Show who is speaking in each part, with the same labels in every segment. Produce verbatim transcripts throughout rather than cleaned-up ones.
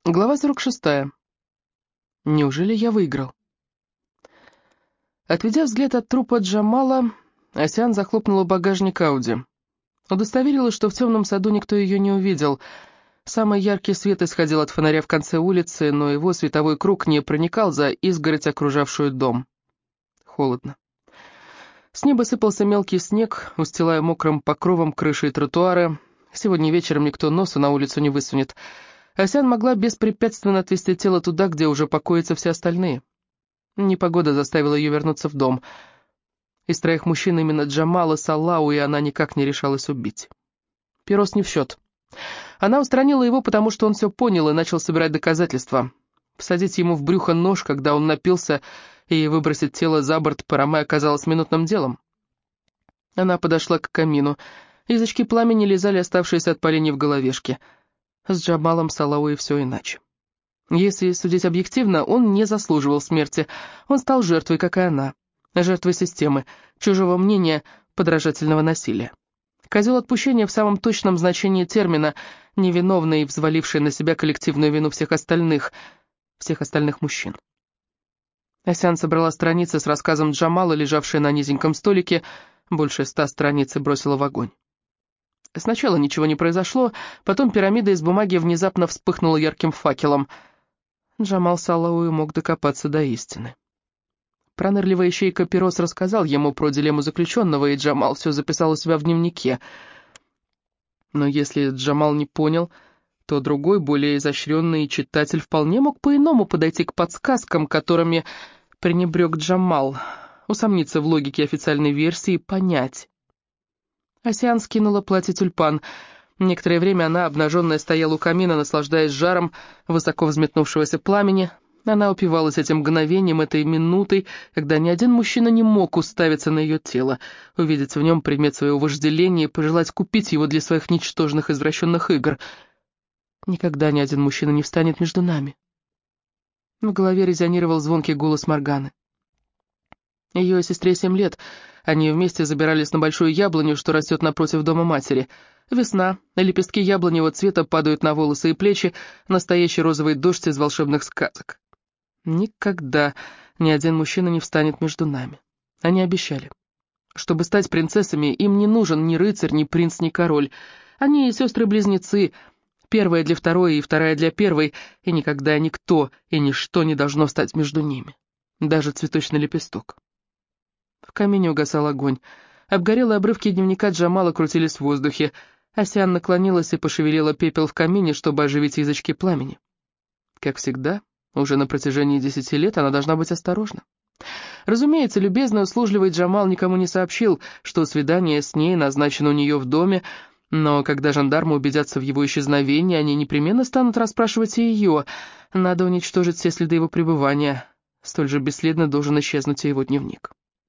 Speaker 1: Глава сорок шестая. Неужели я выиграл? Отведя взгляд от трупа Джамала, Асян захлопнула багажник Ауди. Удостоверилась, что в темном саду никто ее не увидел. Самый яркий свет исходил от фонаря в конце улицы, но его световой круг не проникал за изгородь, окружавшую дом. Холодно. С неба сыпался мелкий снег, устилая мокрым покровом крыши и тротуары. Сегодня вечером никто носу на улицу не высунет. Асян могла беспрепятственно отвезти тело туда, где уже покоятся все остальные. Непогода заставила ее вернуться в дом. Из троих мужчин именно Джамала Салау и она никак не решалась убить. Пирос не в счет. Она устранила его, потому что он все понял и начал собирать доказательства. Всадить ему в брюхо нож, когда он напился, и выбросить тело за борт Параме оказалось минутным делом. Она подошла к камину. Язычки пламени лизали оставшиеся от поленьев головешки. С Джамалом Салауи все иначе. Если судить объективно, он не заслуживал смерти. Он стал жертвой, как и она. Жертвой системы, чужого мнения, подражательного насилия. Козел отпущения в самом точном значении термина, невиновный, взваливший на себя коллективную вину всех остальных, всех остальных мужчин. Асян собрала страницы с рассказом Джамала, лежавшие на низеньком столике, больше ста страниц, и бросила в огонь. Сначала ничего не произошло, потом пирамида из бумаги внезапно вспыхнула ярким факелом. Джамал Салауи мог докопаться до истины. Пронырливая ищейка Пирос рассказал ему про дилемму заключенного, и Джамал все записал у себя в дневнике. Но если Джамал не понял, то другой, более изощренный читатель вполне мог по-иному подойти к подсказкам, которыми пренебрег Джамал, усомниться в логике официальной версии и понять. Асян скинула платье-тюльпан. Некоторое время она, обнаженная, стояла у камина, наслаждаясь жаром высоко взметнувшегося пламени. Она упивалась этим мгновением, этой минутой, когда ни один мужчина не мог уставиться на ее тело, увидеть в нем предмет своего вожделения и пожелать купить его для своих ничтожных извращенных игр. Никогда ни один мужчина не встанет между нами. В голове резонировал звонкий голос Морганы. Ее сестре семь лет. Они вместе забирались на большую яблоню, что растет напротив дома матери. Весна, лепестки яблоневого цвета падают на волосы и плечи, настоящий розовый дождь из волшебных сказок. Никогда ни один мужчина не встанет между нами. Они обещали. Чтобы стать принцессами, им не нужен ни рыцарь, ни принц, ни король. Они сестры-близнецы, первая для второй и вторая для первой, и никогда никто и ничто не должно встать между ними. Даже цветочный лепесток. В камине угасал огонь. Обгорелые обрывки дневника Джамала крутились в воздухе. Асян наклонилась и пошевелила пепел в камине, чтобы оживить язычки пламени. Как всегда, уже на протяжении десяти лет она должна быть осторожна. Разумеется, любезный, услужливый Джамал никому не сообщил, что свидание с ней назначено у нее в доме, но когда жандармы убедятся в его исчезновении, они непременно станут расспрашивать и ее. Надо уничтожить все следы его пребывания. Столь же бесследно должен исчезнуть и его дневник.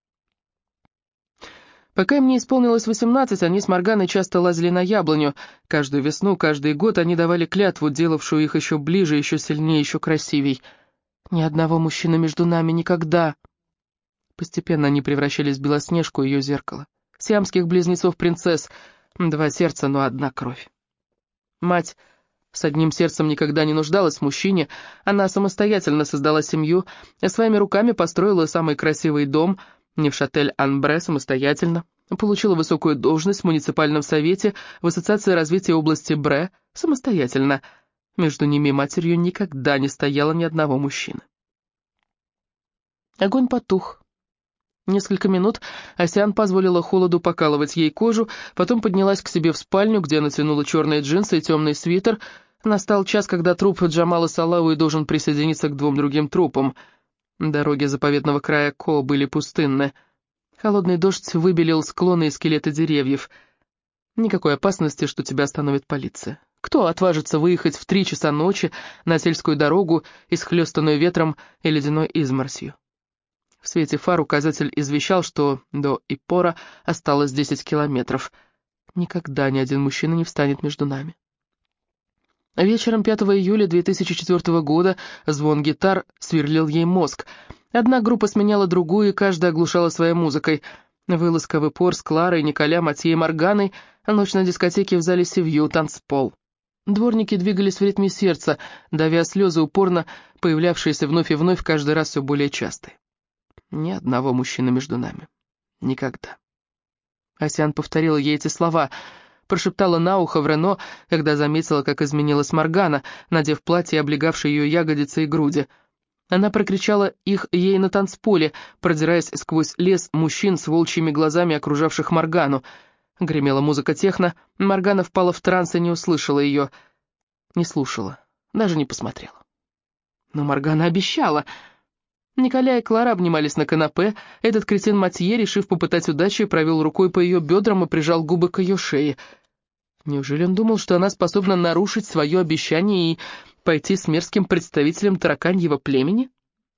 Speaker 1: Пока им не исполнилось восемнадцать, они с Морганой часто лазили на яблоню. Каждую весну, каждый год они давали клятву, делавшую их еще ближе, еще сильнее, еще красивей. «Ни одного мужчины между нами никогда!» Постепенно они превращались в Белоснежку и ее зеркало. Сиамских близнецов-принцесс. Два сердца, но одна кровь. Мать с одним сердцем никогда не нуждалась в мужчине. Она самостоятельно создала семью, и своими руками построила самый красивый дом — Невшатель-Анбре самостоятельно, получила высокую должность в муниципальном совете в Ассоциации развития области Бре самостоятельно. Между ними и матерью никогда не стояло ни одного мужчины. Огонь потух. Несколько минут Асян позволила холоду покалывать ей кожу, потом поднялась к себе в спальню, где натянула черные джинсы и темный свитер. Настал час, когда труп Джамала Салауи должен присоединиться к двум другим трупам. Дороги заповедного края Ко были пустынны. Холодный дождь выбелил склоны и скелеты деревьев. Никакой опасности, что тебя остановит полиция. Кто отважится выехать в три часа ночи на сельскую дорогу, исхлёстанную ветром и ледяной изморосью? В свете фар указатель извещал, что до Иппора осталось десять километров. Никогда ни один мужчина не встанет между нами. Вечером пятого июля две тысячи четвёртого года звон гитар сверлил ей мозг. Одна группа сменяла другую, и каждая оглушала своей музыкой. Вылазка в Иппор с Кларой, Николя, Матье и Морганой, ночь на дискотеке в зале Севью, танцпол. Дворники двигались в ритме сердца, давя слезы, упорно появлявшиеся вновь и вновь, каждый раз все более частые. Ни одного мужчины между нами. Никогда. Асян повторила ей эти слова, прошептала на ухо в Рено, когда заметила, как изменилась Моргана, надев платье, облегавшее ее ягодицы и груди. Она прокричала их ей на танцполе, продираясь сквозь лес мужчин с волчьими глазами, окружавших Моргану. Гремела музыка техно, Моргана впала в транс и не услышала ее, не слушала, даже не посмотрела. Но Моргана обещала. Николя и Клара обнимались на канапе, этот кретин Матье, решив попытать удачи, провел рукой по ее бедрам и прижал губы к ее шее. Неужели он думал, что она способна нарушить свое обещание и пойти с мерзким представителем тараканьего племени?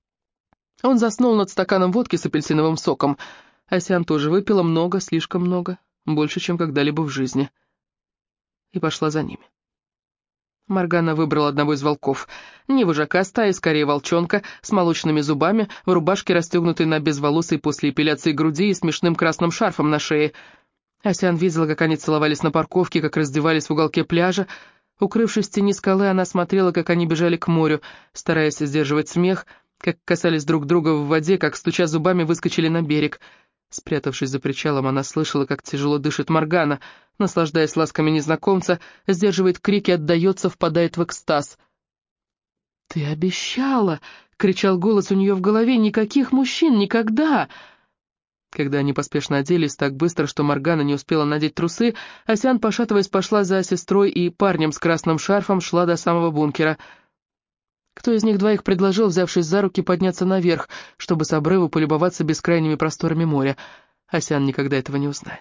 Speaker 1: Он заснул над стаканом водки с апельсиновым соком. Асян тоже выпила много, слишком много, больше, чем когда-либо в жизни. И пошла за ними. Моргана выбрала одного из волков. Не вожака стаи, скорее волчонка, с молочными зубами, в рубашке, расстегнутой на безволосой после эпиляции груди и смешным красным шарфом на шее. Асян видела, как они целовались на парковке, как раздевались в уголке пляжа. Укрывшись в тени скалы, она смотрела, как они бежали к морю, стараясь сдерживать смех, как касались друг друга в воде, как, стуча зубами, выскочили на берег. Спрятавшись за причалом, она слышала, как тяжело дышит Моргана, наслаждаясь ласками незнакомца, сдерживает крики, отдается, впадает в экстаз. «Ты обещала!» — кричал голос у нее в голове. «Никаких мужчин! Никогда!» Когда они поспешно оделись так быстро, что Моргана не успела надеть трусы, Асян, пошатываясь, пошла за сестрой и парнем с красным шарфом, шла до самого бункера. Кто из них двоих предложил, взявшись за руки, подняться наверх, чтобы с обрыва полюбоваться бескрайними просторами моря? Асян никогда этого не узнает.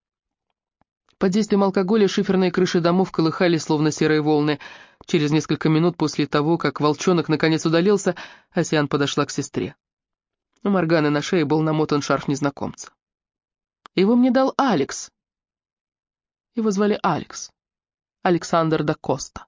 Speaker 1: Под действием алкоголя шиферные крыши домов колыхались, словно серые волны. Через несколько минут после того, как волчонок наконец удалился, Асян подошла к сестре. У Морганы на шее был намотан шарф незнакомца. Его мне дал Алекс. Его звали Алекс. Александр да Коста.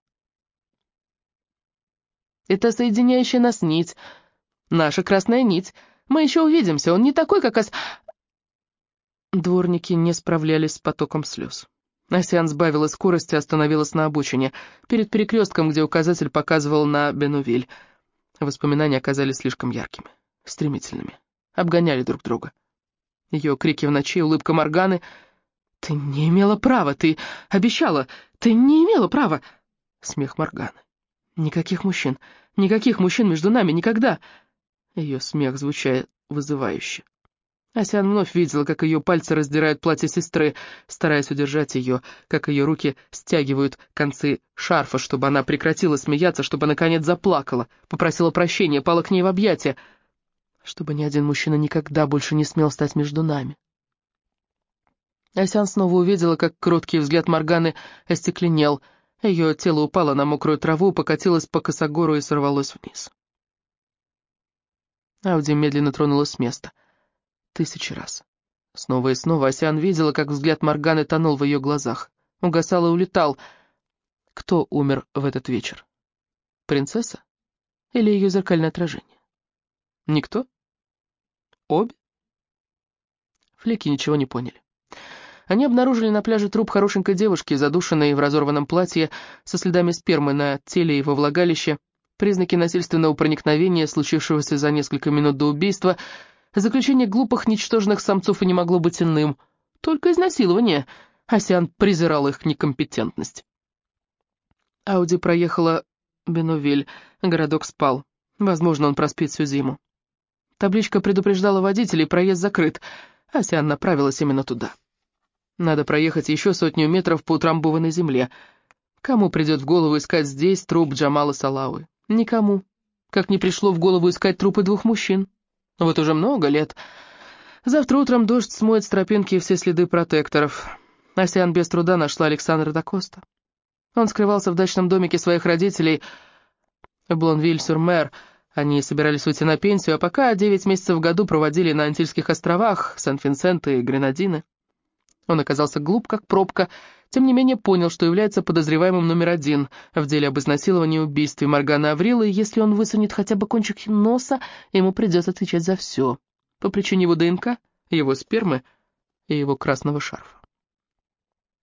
Speaker 1: Это соединяющая нас нить. Наша красная нить. Мы еще увидимся, он не такой, как ос... Дворники не справлялись с потоком слез. Асян сбавила скорость и остановилась на обочине, перед перекрестком, где указатель показывал на Бенувиль. Воспоминания оказались слишком яркими, стремительными, обгоняли друг друга. Ее крики в ночи, улыбка Морганы. «Ты не имела права, ты обещала, ты не имела права!» Смех Морганы. «Никаких мужчин, никаких мужчин между нами, никогда!» Ее смех звучал вызывающе. Асян вновь видела, как ее пальцы раздирают платье сестры, стараясь удержать ее, как ее руки стягивают концы шарфа, чтобы она прекратила смеяться, чтобы наконец заплакала, попросила прощения, пала к ней в объятия, чтобы ни один мужчина никогда больше не смел стать между нами. Асян снова увидела, как кроткий взгляд Морганы остекленел, ее тело упало на мокрую траву, покатилось по косогору и сорвалось вниз. Ауди медленно тронулась с места. Тысячи раз. Снова и снова Асян видела, как взгляд Морганы тонул в ее глазах. Угасал и улетал. Кто умер в этот вечер? Принцесса? Или ее зеркальное отражение? Никто? Обе? Флики ничего не поняли. Они обнаружили на пляже труп хорошенькой девушки, задушенной в разорванном платье, со следами спермы на теле и во влагалище, признаки насильственного проникновения, случившегося за несколько минут до убийства. Заключение глупых, ничтожных самцов и не могло быть иным. Только изнасилование. Асян презирал их некомпетентность. Ауди проехала Бенувиль. Городок спал. Возможно, он проспит всю зиму. Табличка предупреждала водителей, проезд закрыт. Асян направилась именно туда. Надо проехать еще сотню метров по утрамбованной земле. Кому придет в голову искать здесь труп Джамала Салауи? Никому. Как не пришло в голову искать трупы двух мужчин. Вот уже много лет. Завтра утром дождь смоет с тропинки все следы протекторов. Асян без труда нашла Александра да Коста. Он скрывался в дачном домике своих родителей в Блонвиль-сюр-Мэр. Они собирались уйти на пенсию, а пока девять месяцев в году проводили на Антильских островах, Сан-Винсент и Гренадины. Он оказался глуп, как пробка, тем не менее понял, что является подозреваемым номер один в деле об изнасиловании и убийстве Морганы Аврилы, и если он высунет хотя бы кончик носа, ему придется отвечать за все, по причине его ДНК, его спермы и его красного шарфа.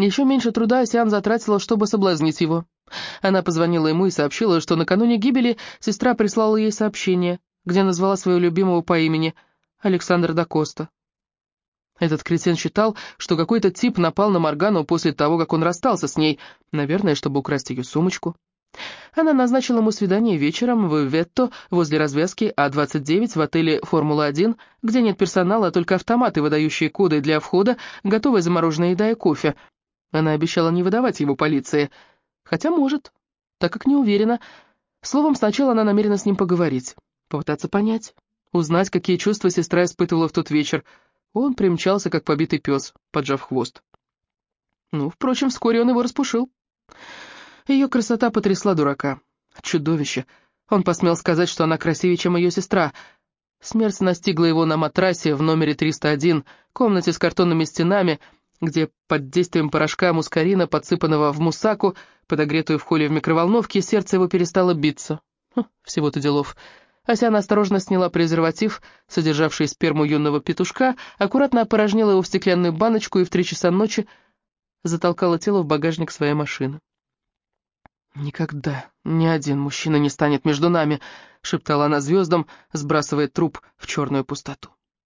Speaker 1: Еще меньше труда Асян затратила, чтобы соблазнить его. Она позвонила ему и сообщила, что накануне гибели сестра прислала ей сообщение, где назвала своего любимого по имени Александр да Коста. Этот кретин считал, что какой-то тип напал на Моргану после того, как он расстался с ней, наверное, чтобы украсть ее сумочку. Она назначила ему свидание вечером в Ветто возле развязки А двадцать девять в отеле «Формула один», где нет персонала, а только автоматы, выдающие коды для входа, готовая замороженная еда и кофе. Она обещала не выдавать его полиции, хотя может, так как не уверена. Словом, сначала она намерена с ним поговорить, попытаться понять, узнать, какие чувства сестра испытывала в тот вечер. Он примчался, как побитый пес, поджав хвост. Ну, впрочем, вскоре он его распушил. Ее красота потрясла дурака. Чудовище. Он посмел сказать, что она красивее, чем ее сестра. Смерть настигла его на матрасе в номере триста один, комнате с картонными стенами, где под действием порошка мускарина, подсыпанного в мусаку, подогретую в холле в микроволновке, сердце его перестало биться. Хм, всего-то делов. Асяна осторожно сняла презерватив, содержавший сперму юного петушка, аккуратно опорожнила его в стеклянную баночку и в три часа ночи затолкала тело в багажник своей машины. «Никогда ни один мужчина не станет между нами», — шептала она звездам, сбрасывая труп в черную пустоту.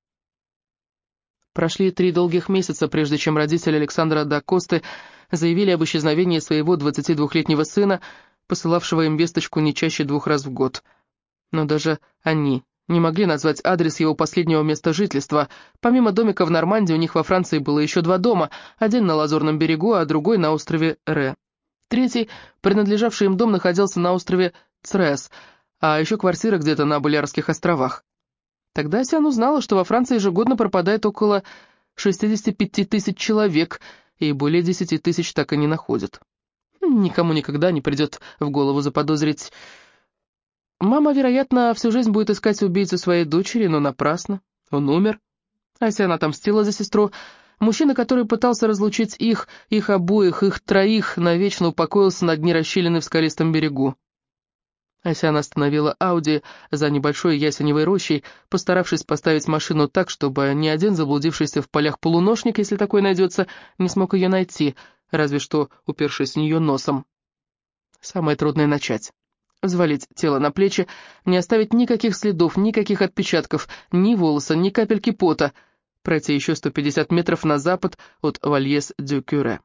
Speaker 1: Прошли три долгих месяца, прежде чем родители Александра да Косты заявили об исчезновении своего двадцатидвухлетнего сына, посылавшего им весточку не чаще двух раз в год. Но даже они не могли назвать адрес его последнего места жительства. Помимо домика в Нормандии, у них во Франции было еще два дома, один на Лазурном берегу, а другой на острове Ре. Третий, принадлежавший им дом, находился на острове Црес, а еще квартира где-то на Балиарских островах. Тогда Асян узнала, что во Франции ежегодно пропадает около шестидесяти пяти тысяч человек, и более десяти тысяч так и не находят. Никому никогда не придет в голову заподозрить. Мама, вероятно, всю жизнь будет искать убийцу своей дочери, но напрасно. Он умер. Асян отомстила за сестру. Мужчина, который пытался разлучить их, их обоих, их троих, навечно упокоился на дне расщелины в скалистом берегу. Асян остановила Ауди за небольшой ясеневой рощей, постаравшись поставить машину так, чтобы ни один заблудившийся в полях полуношник, если такой найдется, не смог ее найти, разве что упершись в нее носом. Самое трудное начать. Взвалить тело на плечи, не оставить никаких следов, никаких отпечатков, ни волоса, ни капельки пота, пройти еще сто пятьдесят метров на запад от Вальес-дю-Кюре.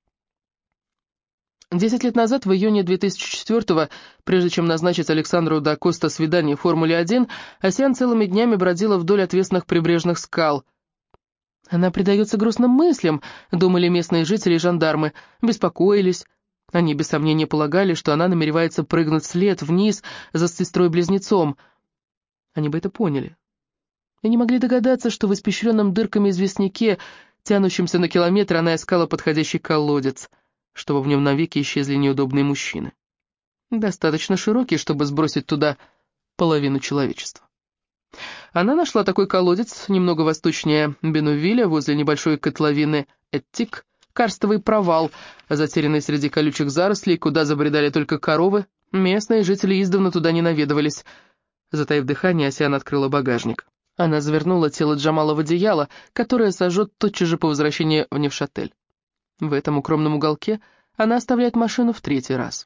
Speaker 1: Десять лет назад, в июне две тысячи четвёртого, прежде чем назначить Александру да Коста свидание в «Формуле один», Асян целыми днями бродила вдоль отвесных прибрежных скал. Она предается грустным мыслям, думали местные жители и жандармы, беспокоились. Они без сомнения полагали, что она намеревается прыгнуть вслед вниз за сестрой-близнецом. Они бы это поняли. И не могли догадаться, что в испещренном дырками известняке, тянущемся на километр, она искала подходящий колодец, чтобы в нем навеки исчезли неудобные мужчины. Достаточно широкий, чтобы сбросить туда половину человечества. Она нашла такой колодец немного восточнее Бенувиля, возле небольшой котловины Эттик, карстовый провал, затерянный среди колючих зарослей, куда забредали только коровы. Местные жители издавна туда не наведывались. Затаив дыхание, Асян открыла багажник. Она завернула тело Джамала в одеяло, которое сожжет тотчас же по возвращении в Невшатель. В этом укромном уголке она оставляет машину в третий раз.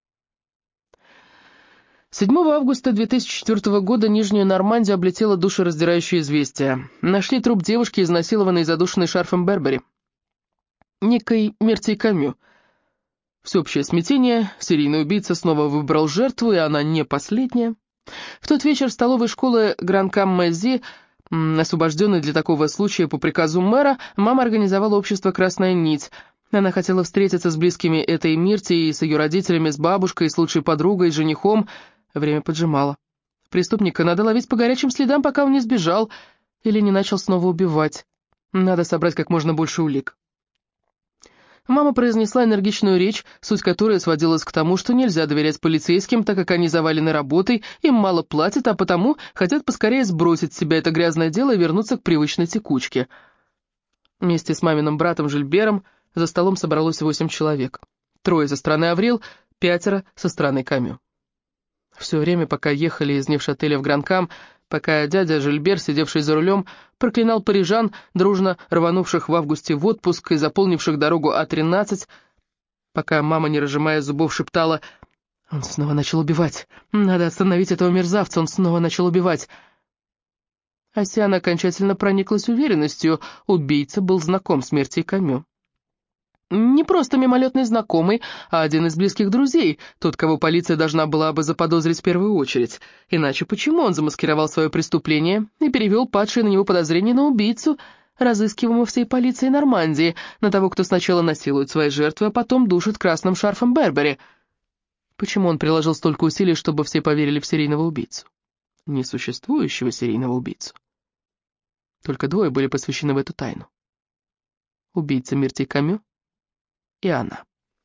Speaker 1: седьмого августа две тысячи четвёртого года Нижнюю Нормандию облетело душераздирающее известие. Нашли труп девушки, изнасилованной и задушенной шарфом Бербери. Некой Мертей Камю. Всеобщее смятение, серийный убийца снова выбрал жертву, и она не последняя. В тот вечер в столовой школы Гран-Кам-Мези, освобожденной для такого случая по приказу мэра, мама организовала общество «Красная нить». Она хотела встретиться с близкими этой Мирти, с ее родителями, с бабушкой, с лучшей подругой, с женихом. Время поджимало. Преступника надо ловить по горячим следам, пока он не сбежал или не начал снова убивать. Надо собрать как можно больше улик. Мама произнесла энергичную речь, суть которой сводилась к тому, что нельзя доверять полицейским, так как они завалены работой, им мало платят, а потому хотят поскорее сбросить с себя это грязное дело и вернуться к привычной текучке. Вместе с маминым братом Жильбером за столом собралось восемь человек. Трое со стороны Аврил, пятеро со стороны Камю. Все время, пока ехали из Невшателя в Гранкам, пока дядя Жильбер, сидевший за рулем, проклинал парижан, дружно рванувших в августе в отпуск и заполнивших дорогу А тринадцать, пока мама, не разжимая зубов, шептала: «Он снова начал убивать. Надо остановить этого мерзавца, он снова начал убивать». Асян окончательно прониклась уверенностью, убийца был знаком с Мертей Камю. Не просто мимолетный знакомый, а один из близких друзей, тот, кого полиция должна была бы заподозрить в первую очередь. Иначе почему он замаскировал свое преступление и перевел падшие на него подозрения на убийцу, разыскиваемого всей полицией Нормандии, на того, кто сначала насилует свои жертвы, а потом душит красным шарфом Бербери? Почему он приложил столько усилий, чтобы все поверили в серийного убийцу? Несуществующего серийного убийцу. Только двое были посвящены в эту тайну. Убийца Мертей Камю и она.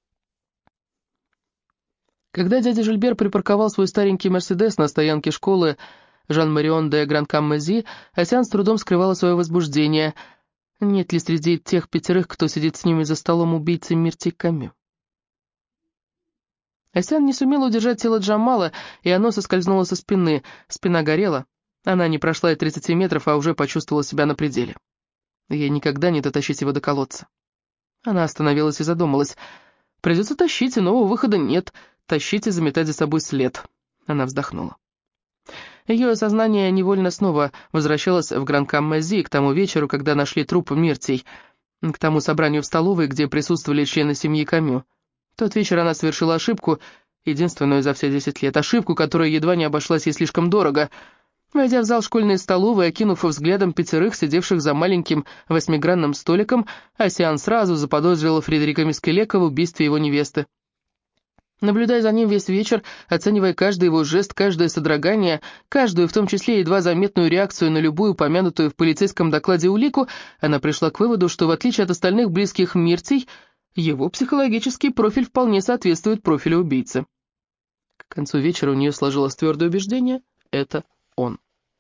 Speaker 1: Когда дядя Жильбер припарковал свой старенький «Мерседес» на стоянке школы Жан-Марион де Гранкам-Мези, Асян с трудом скрывала свое возбуждение. Нет ли среди тех пятерых, кто сидит с ними за столом, убийцы Мертей Камю? Асян не сумела удержать тело Джамала, и оно соскользнуло со спины. Спина горела. Она не прошла и тридцати метров, а уже почувствовала себя на пределе. Ей никогда не дотащить его до колодца. Она остановилась и задумалась. Придется тащить, иного выхода нет. Тащить и заметать за собой след. Она вздохнула. Ее сознание невольно снова возвращалось в Гранкам-Мези, к тому вечеру, когда нашли труп Мертей, к тому собранию в столовой, где присутствовали члены семьи Камю. В тот вечер она совершила ошибку, единственную за все десять лет, ошибку, которая едва не обошлась ей слишком дорого. Войдя в зал школьной столовой, окинув взглядом пятерых, сидевших за маленьким восьмигранным столиком, Асян сразу заподозрила Фредерика Мискелека в убийстве его невесты. Наблюдая за ним весь вечер, оценивая каждый его жест, каждое содрогание, каждую, в том числе едва заметную реакцию на любую упомянутую в полицейском докладе улику, она пришла к выводу, что в отличие от остальных близких Мертей, его психологический профиль вполне соответствует профилю убийцы. К концу вечера у нее сложилось твердое убеждение — это он.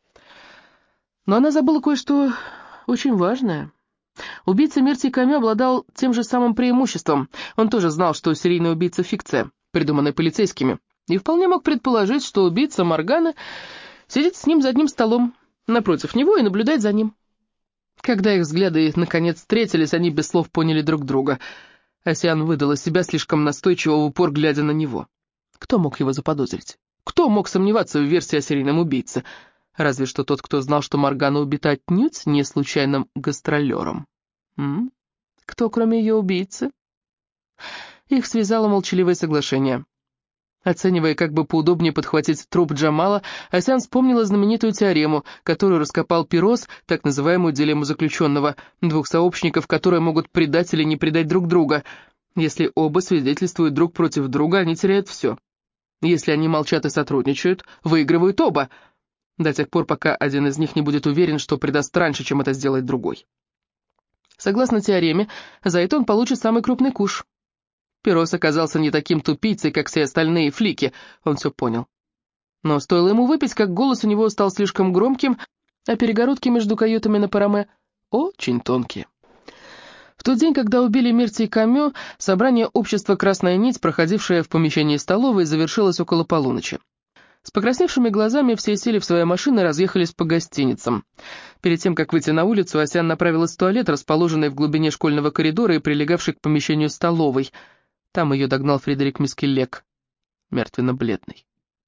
Speaker 1: Но она забыла кое-что очень важное. Убийца Мертей Камю обладал тем же самым преимуществом. Он тоже знал, что серийный убийца — фикция, придуманная полицейскими, и вполне мог предположить, что убийца Моргана сидит с ним за одним столом, напротив него, и наблюдает за ним. Когда их взгляды наконец встретились, они без слов поняли друг друга. Асян выдала себя слишком настойчиво, в упор глядя на него. Кто мог его заподозрить? Кто мог сомневаться в версии о серийном убийце? Разве что тот, кто знал, что Моргана убита отнюдь не случайным гастролером. М? Кто, кроме ее убийцы? Их связало молчаливое соглашение. Оценивая, как бы поудобнее подхватить труп Джамала, Асян вспомнила знаменитую теорему, которую раскопал Пирос, так называемую дилемму заключенного, двух сообщников, которые могут предать или не предать друг друга. Если оба свидетельствуют друг против друга, они теряют все. Если они молчат и сотрудничают, выигрывают оба, до тех пор, пока один из них не будет уверен, что предаст раньше, чем это сделает другой. Согласно теореме, за это он получит самый крупный куш. Пирос оказался не таким тупицей, как все остальные флики, он все понял. Но стоило ему выпить, как голос у него стал слишком громким, а перегородки между каютами на Параме очень тонкие. В тот день, когда убили Мертей Камю, собрание общества «Красная нить», проходившее в помещении столовой, завершилось около полуночи. С покрасневшими глазами все сели в свои машины и разъехались по гостиницам. Перед тем, как выйти на улицу, Асян направилась в туалет, расположенный в глубине школьного коридора и прилегавший к помещению столовой. Там ее догнал Фредерик Мискелек, мертвенно-бледный.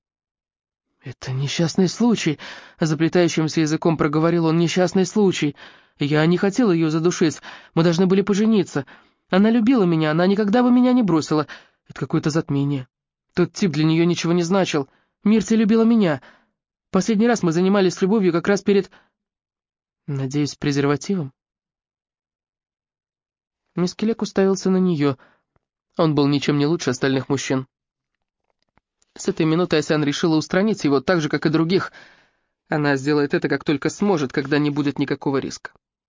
Speaker 1: «Это несчастный случай», — заплетающимся языком проговорил он, — «несчастный случай. Я не хотел ее задушить, мы должны были пожениться. Она любила меня, она никогда бы меня не бросила. Это какое-то затмение. Тот тип для нее ничего не значил. Миртя любила меня. Последний раз мы занимались любовью как раз перед... Надеюсь, презервативом?» Мискелек уставился на нее. Он был ничем не лучше остальных мужчин. С этой минуты Асян решила устранить его, так же, как и других. Она сделает это, как только сможет, когда не будет никакого риска.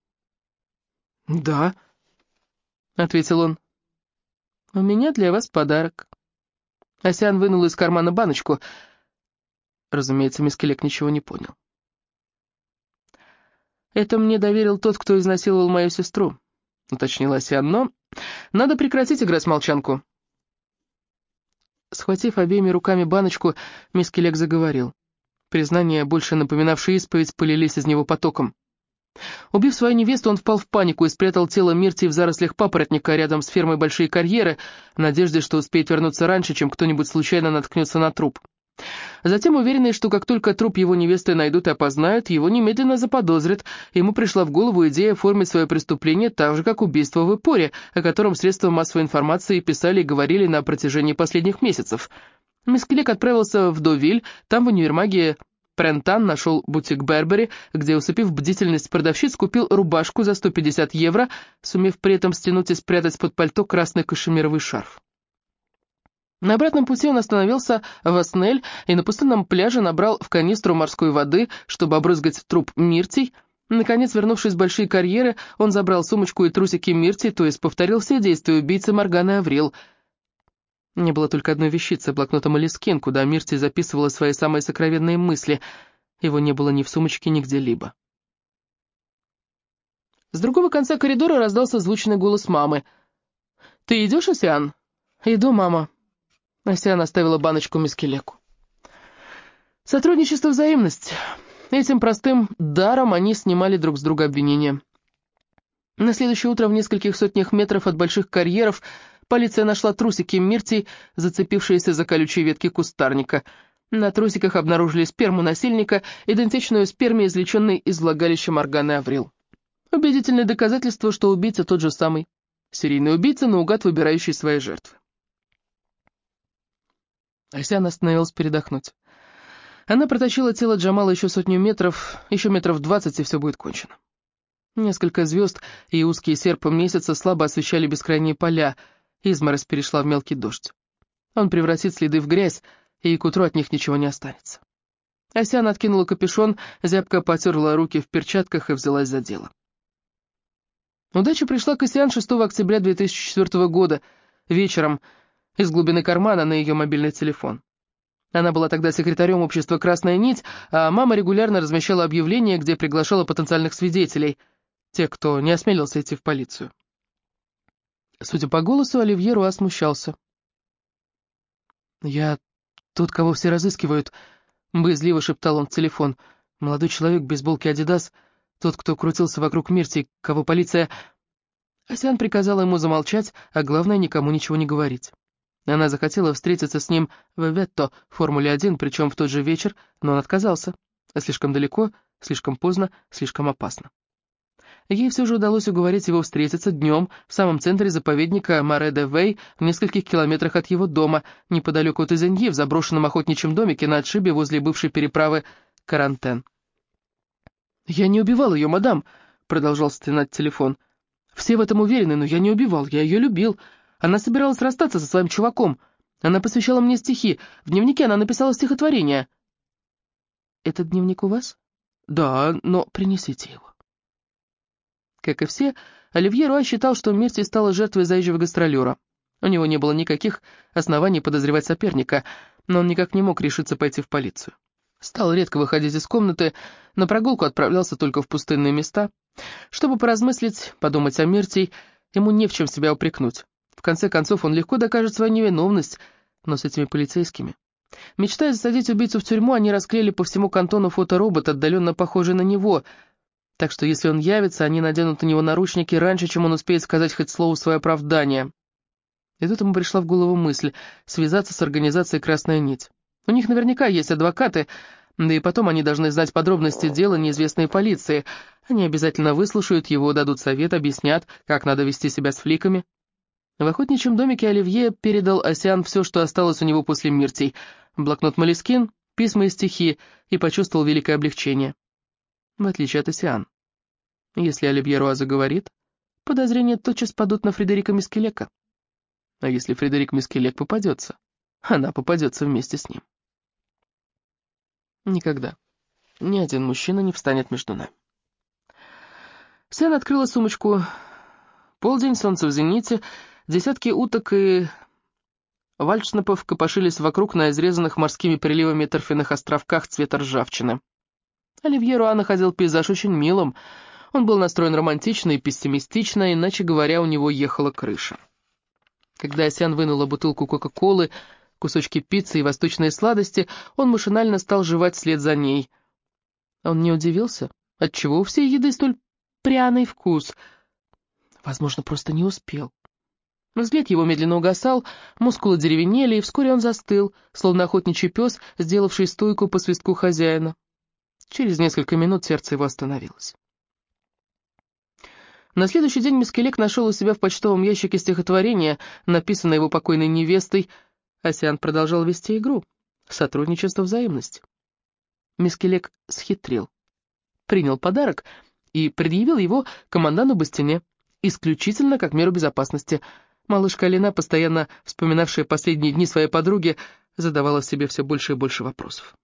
Speaker 1: «Да», — ответил он. «У меня для вас подарок». Асян вынула из кармана баночку. Разумеется, Мискелек ничего не понял. «Это мне доверил тот, кто изнасиловал мою сестру», — уточнила Асян, — «но надо прекратить играть в молчанку». Схватив обеими руками баночку, мисс Келек заговорил. Признания, больше напоминавшие исповедь, полились из него потоком. Убив свою невесту, он впал в панику и спрятал тело Мирти в зарослях папоротника рядом с фермой Большие Карьеры, в надежде, что успеет вернуться раньше, чем кто-нибудь случайно наткнется на труп. Затем, уверенный, что как только труп его невесты найдут и опознают, его немедленно заподозрят, ему пришла в голову идея оформить свое преступление так же, как убийство в Ипоре, о котором средства массовой информации писали и говорили на протяжении последних месяцев. Мисс Келек отправился в Довиль, там в универмаге Прентан нашел бутик Бербери, где, усыпив бдительность продавщиц, купил рубашку за сто пятьдесят евро, сумев при этом стянуть и спрятать под пальто красный кашемировый шарф. На обратном пути он остановился в Аснель и на пустынном пляже набрал в канистру морской воды, чтобы обрызгать труп Миртий. Наконец, вернувшись в Большие Карьеры, он забрал сумочку и трусики Миртий, то есть повторил все действия убийцы Морганы Аврил. Не было только одной вещицы, блокнота Молескин, куда Миртий записывала свои самые сокровенные мысли. Его не было ни в сумочке, ни где-либо. С другого конца коридора раздался звучный голос мамы. «Ты идешь, Асиан?» «Иду, мама». Асиан оставила баночку мисс Келеку. Сотрудничество — взаимность. Этим простым даром они снимали друг с друга обвинения. На следующее утро в нескольких сотнях метров от Больших Карьеров полиция нашла трусики Миртий, зацепившиеся за колючие ветки кустарника. На трусиках обнаружили сперму насильника, идентичную сперме, извлеченной из влагалища Морганы Аврил. Убедительное доказательство, что убийца тот же самый. Серийный убийца, наугад выбирающий свои жертвы. Асиан остановилась передохнуть. Она протащила тело Джамала еще сотню метров, еще метров двадцать, и все будет кончено. Несколько звезд и узкие серпы месяца слабо освещали бескрайние поля. Изморозь перешла в мелкий дождь. Он превратит следы в грязь, и к утру от них ничего не останется. Асиан откинула капюшон, зябко потерла руки в перчатках и взялась за дело. Удача пришла к Асиан шестого октября две тысячи четвёртого года, вечером, из глубины кармана на ее мобильный телефон. Она была тогда секретарем общества «Красная нить», а мама регулярно размещала объявления, где приглашала потенциальных свидетелей, тех, кто не осмелился идти в полицию. Судя по голосу, Оливье Руа смущался. «Я тот, кого все разыскивают», — боязливо шептал он в телефон. «Молодой человек в бейсболке «Адидас», тот, кто крутился вокруг Мирти, кого полиция...» Асиан приказала ему замолчать, а главное, никому ничего не говорить. Она захотела встретиться с ним в Ветто, в Формуле один, причем в тот же вечер, но он отказался. Слишком далеко, слишком поздно, слишком опасно. Ей все же удалось уговорить его встретиться днем в самом центре заповедника Маре-де-Вей, в нескольких километрах от его дома, неподалеку от Изеньи, в заброшенном охотничьем домике на отшибе возле бывшей переправы Карантен. «Я не убивал ее, мадам», — продолжал стенать телефон. «Все в этом уверены, но я не убивал, я ее любил. Она собиралась расстаться со своим чуваком. Она посвящала мне стихи. В дневнике она написала стихотворение». «Этот дневник у вас?» «Да, но принесите его». Как и все, Оливье Руа считал, что Мирти стала жертвой заезжего гастролера. У него не было никаких оснований подозревать соперника, но он никак не мог решиться пойти в полицию. Стал редко выходить из комнаты, на прогулку отправлялся только в пустынные места. Чтобы поразмыслить, подумать о Мирти, ему не в чем себя упрекнуть. В конце концов, он легко докажет свою невиновность, но с этими полицейскими. Мечтая засадить убийцу в тюрьму, они расклеили по всему кантону фоторобот, отдаленно похожий на него, так что если он явится, они наденут на него наручники раньше, чем он успеет сказать хоть слово свое оправдание. И тут ему пришла в голову мысль связаться с организацией «Красная нить». У них наверняка есть адвокаты, да и потом они должны знать подробности дела неизвестной полиции. Они обязательно выслушают его, дадут совет, объяснят, как надо вести себя с фликами. В охотничьем домике Оливье передал Асиан все, что осталось у него после Миртий. Блокнот Молескин, письма и стихи, и почувствовал великое облегчение. В отличие от Асиан. Если Оливье Руа заговорит, подозрения тотчас падут на Фредерика Мискелека. А если Фредерик Мискелек попадется, она попадется вместе с ним. Никогда ни один мужчина не встанет между нами. Асиан открыла сумочку. Полдень, солнце в зените, десятки уток и вальшнепов копошились вокруг на изрезанных морскими приливами торфяных островках цвета ржавчины. Оливье Руа находил пейзаж очень милым. Он был настроен романтично и пессимистично, иначе говоря, у него ехала крыша. Когда Асиан вынула бутылку Кока-Колы, кусочки пиццы и восточные сладости, он машинально стал жевать вслед за ней. Он не удивился, отчего у всей еды столь пряный вкус. Возможно, просто не успел. Взгляд его медленно угасал, мускулы деревенели, и вскоре он застыл, словно охотничий пес, сделавший стойку по свистку хозяина. Через несколько минут сердце его остановилось. На следующий день Мискелек нашел у себя в почтовом ящике стихотворение, написанное его покойной невестой. Осян продолжал вести игру. Сотрудничество, взаимность. Мискелек схитрил. Принял подарок и предъявил его команданту Бастине, исключительно как меру безопасности. Малышка Алина, постоянно вспоминавшая последние дни своей подруги, задавала в себе все больше и больше вопросов.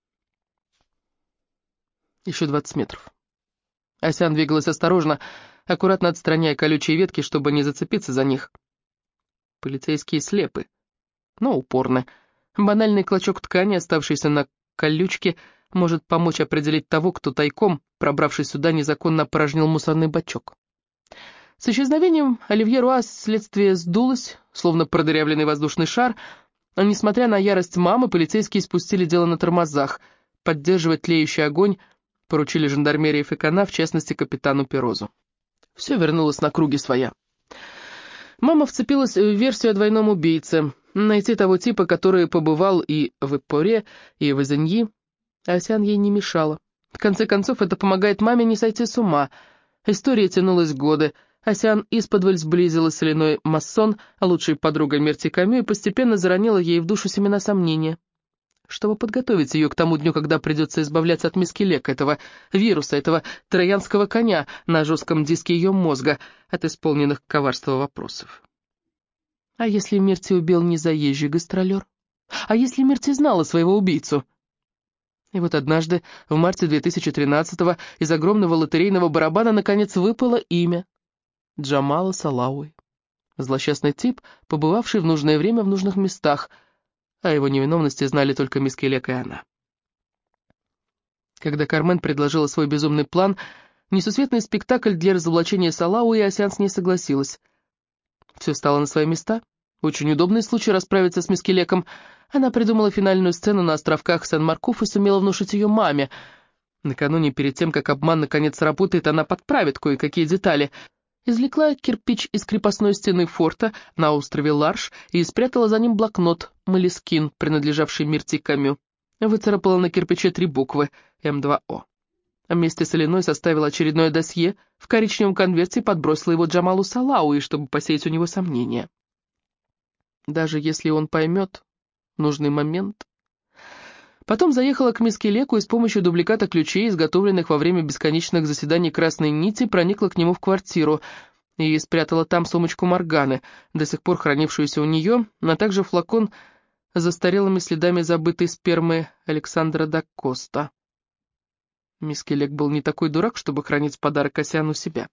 Speaker 1: Еще двадцать метров. Осян двигалась осторожно, аккуратно отстраняя колючие ветки, чтобы не зацепиться за них. Полицейские слепы, но упорны. Банальный клочок ткани, оставшийся на колючке, может помочь определить того, кто тайком, пробравшись сюда, незаконно опорожнил мусорный бачок. С исчезновением Оливье Руа следствие сдулось, словно продырявленный воздушный шар, а несмотря на ярость мамы, полицейские спустили дело на тормозах. Поддерживать тлеющий огонь поручили жандармерии Фекана, в частности, капитану Перозу. Все вернулось на круги своя. Мама вцепилась в версию о двойном убийце, найти того типа, который побывал и в Иппоре, и в Изеньи. Осян ей не мешала. В конце концов, это помогает маме не сойти с ума. История тянулась годы. Осян исподволь сблизилась с Леной Массон, лучшей подругой Мерти Камю, и постепенно заронила ей в душу семена сомнения. Чтобы подготовить ее к тому дню, когда придется избавляться от Мискелека, этого вируса, этого троянского коня на жестком диске ее мозга, от исполненных коварства вопросов. А если Мерти убил не заезжий гастролер? А если Мерти знала своего убийцу? И вот однажды, в марте две тысячи тринадцатого, из огромного лотерейного барабана наконец выпало имя Джамала Салауи. Злосчастный тип, побывавший в нужное время в нужных местах. О его невиновности знали только Мискелек и она. Когда Кармен предложила свой безумный план, несусветный спектакль для разоблачения Салауи, Осян с ней согласилась. Все стало на свои места. Очень удобный случай расправиться с Мискелеком. Она придумала финальную сцену на островках Сен-Маркуф и сумела внушить ее маме. Накануне, перед тем, как обман наконец сработает, она подправит кое-какие детали. Извлекла кирпич из крепостной стены форта на острове Ларш и спрятала за ним блокнот «Молескин», принадлежавший Мерти Камю. Выцарапала на кирпиче три буквы эм два о. Вместе с Алиной составила очередное досье, в коричневом конверте подбросила его Джамалу Салауи, чтобы посеять у него сомнения. Даже если он поймет нужный момент. Потом заехала к Мискелеку и с помощью дубликата ключей, изготовленных во время бесконечных заседаний красной нити, проникла к нему в квартиру и спрятала там сумочку Морганы, до сих пор хранившуюся у нее, а также флакон с застарелыми следами забытой спермы Александра да Коста. Мискелек был не такой дурак, чтобы хранить подарок Осян у себя.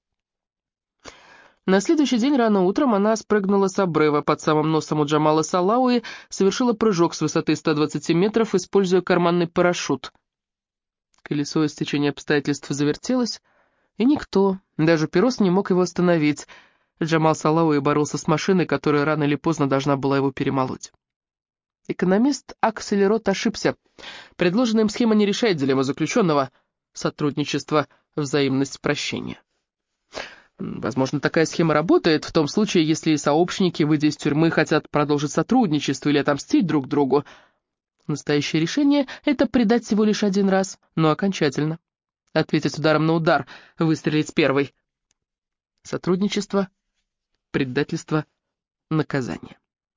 Speaker 1: На следующий день рано утром она спрыгнула с обрыва под самым носом у Джамала Салауи, совершила прыжок с высоты ста двадцати метров, используя карманный парашют. Колесо из течения обстоятельств завертелось, и никто, даже Перос, не мог его остановить. Джамал Салауи боролся с машиной, которая рано или поздно должна была его перемолоть. Экономист Акселерот ошибся. Предложенная им схема не решает дилемму заключенного. Сотрудничество, взаимность, прощение. Возможно, такая схема работает в том случае, если сообщники, выйдя из тюрьмы, хотят продолжить сотрудничество или отомстить друг другу. Настоящее решение — это предать всего лишь один раз, но окончательно. Ответить ударом на удар, выстрелить первой. Сотрудничество, предательство, наказание.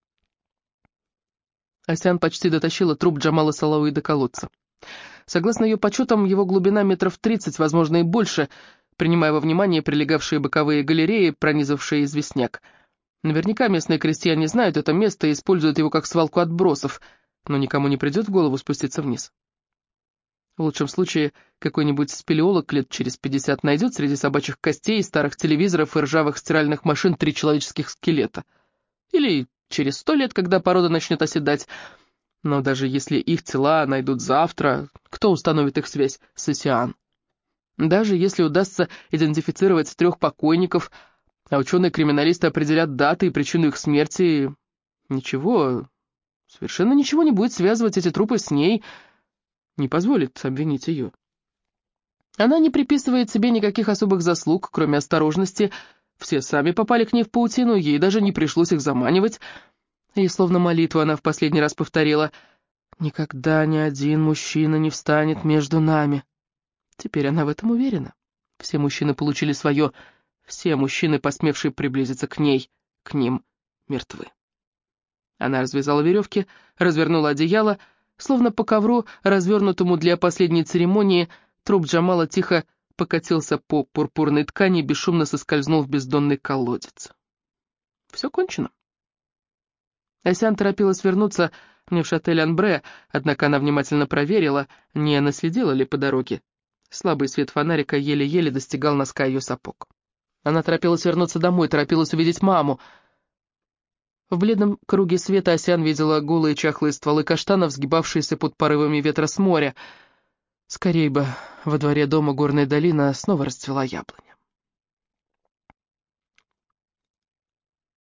Speaker 1: Осян почти дотащила труп Джамала Салауи до колодца. Согласно ее подсчетам, его глубина метров тридцать, возможно, и больше, принимая во внимание прилегавшие боковые галереи, пронизавшие известняк. Наверняка местные крестьяне знают это место и используют его как свалку отбросов, но никому не придет в голову спуститься вниз. В лучшем случае, какой-нибудь спелеолог лет через пятьдесят найдет среди собачьих костей, старых телевизоров и ржавых стиральных машин три человеческих скелета. Или через сто лет, когда порода начнет оседать. Но даже если их тела найдут завтра, кто установит их связь с Осян? Даже если удастся идентифицировать трех покойников, а ученые-криминалисты определят даты и причину их смерти, ничего, Совершенно ничего не будет связывать эти трупы с ней, не позволит обвинить ее. Она не приписывает себе никаких особых заслуг, кроме осторожности. Все сами попали к ней в паутину, ей даже не пришлось их заманивать. И словно молитву она в последний раз повторила: «Никогда ни один мужчина не встанет между нами». Теперь она в этом уверена. Все мужчины получили свое, все мужчины, посмевшие приблизиться к ней, к ним, мертвы. Она развязала веревки, развернула одеяло, словно по ковру, развернутому для последней церемонии, труп Джамала тихо покатился по пурпурной ткани и бесшумно соскользнул в бездонный колодец. Все кончено. Асян торопилась вернуться в Шатель-Анбре, однако она внимательно проверила, не наследила ли по дороге. Слабый свет фонарика еле-еле достигал носка ее сапог. Она торопилась вернуться домой, торопилась увидеть маму. В бледном круге света Асян видела голые чахлые стволы каштанов, сгибавшиеся под порывами ветра с моря. Скорей бы во дворе дома горная долина снова расцвела яблонь.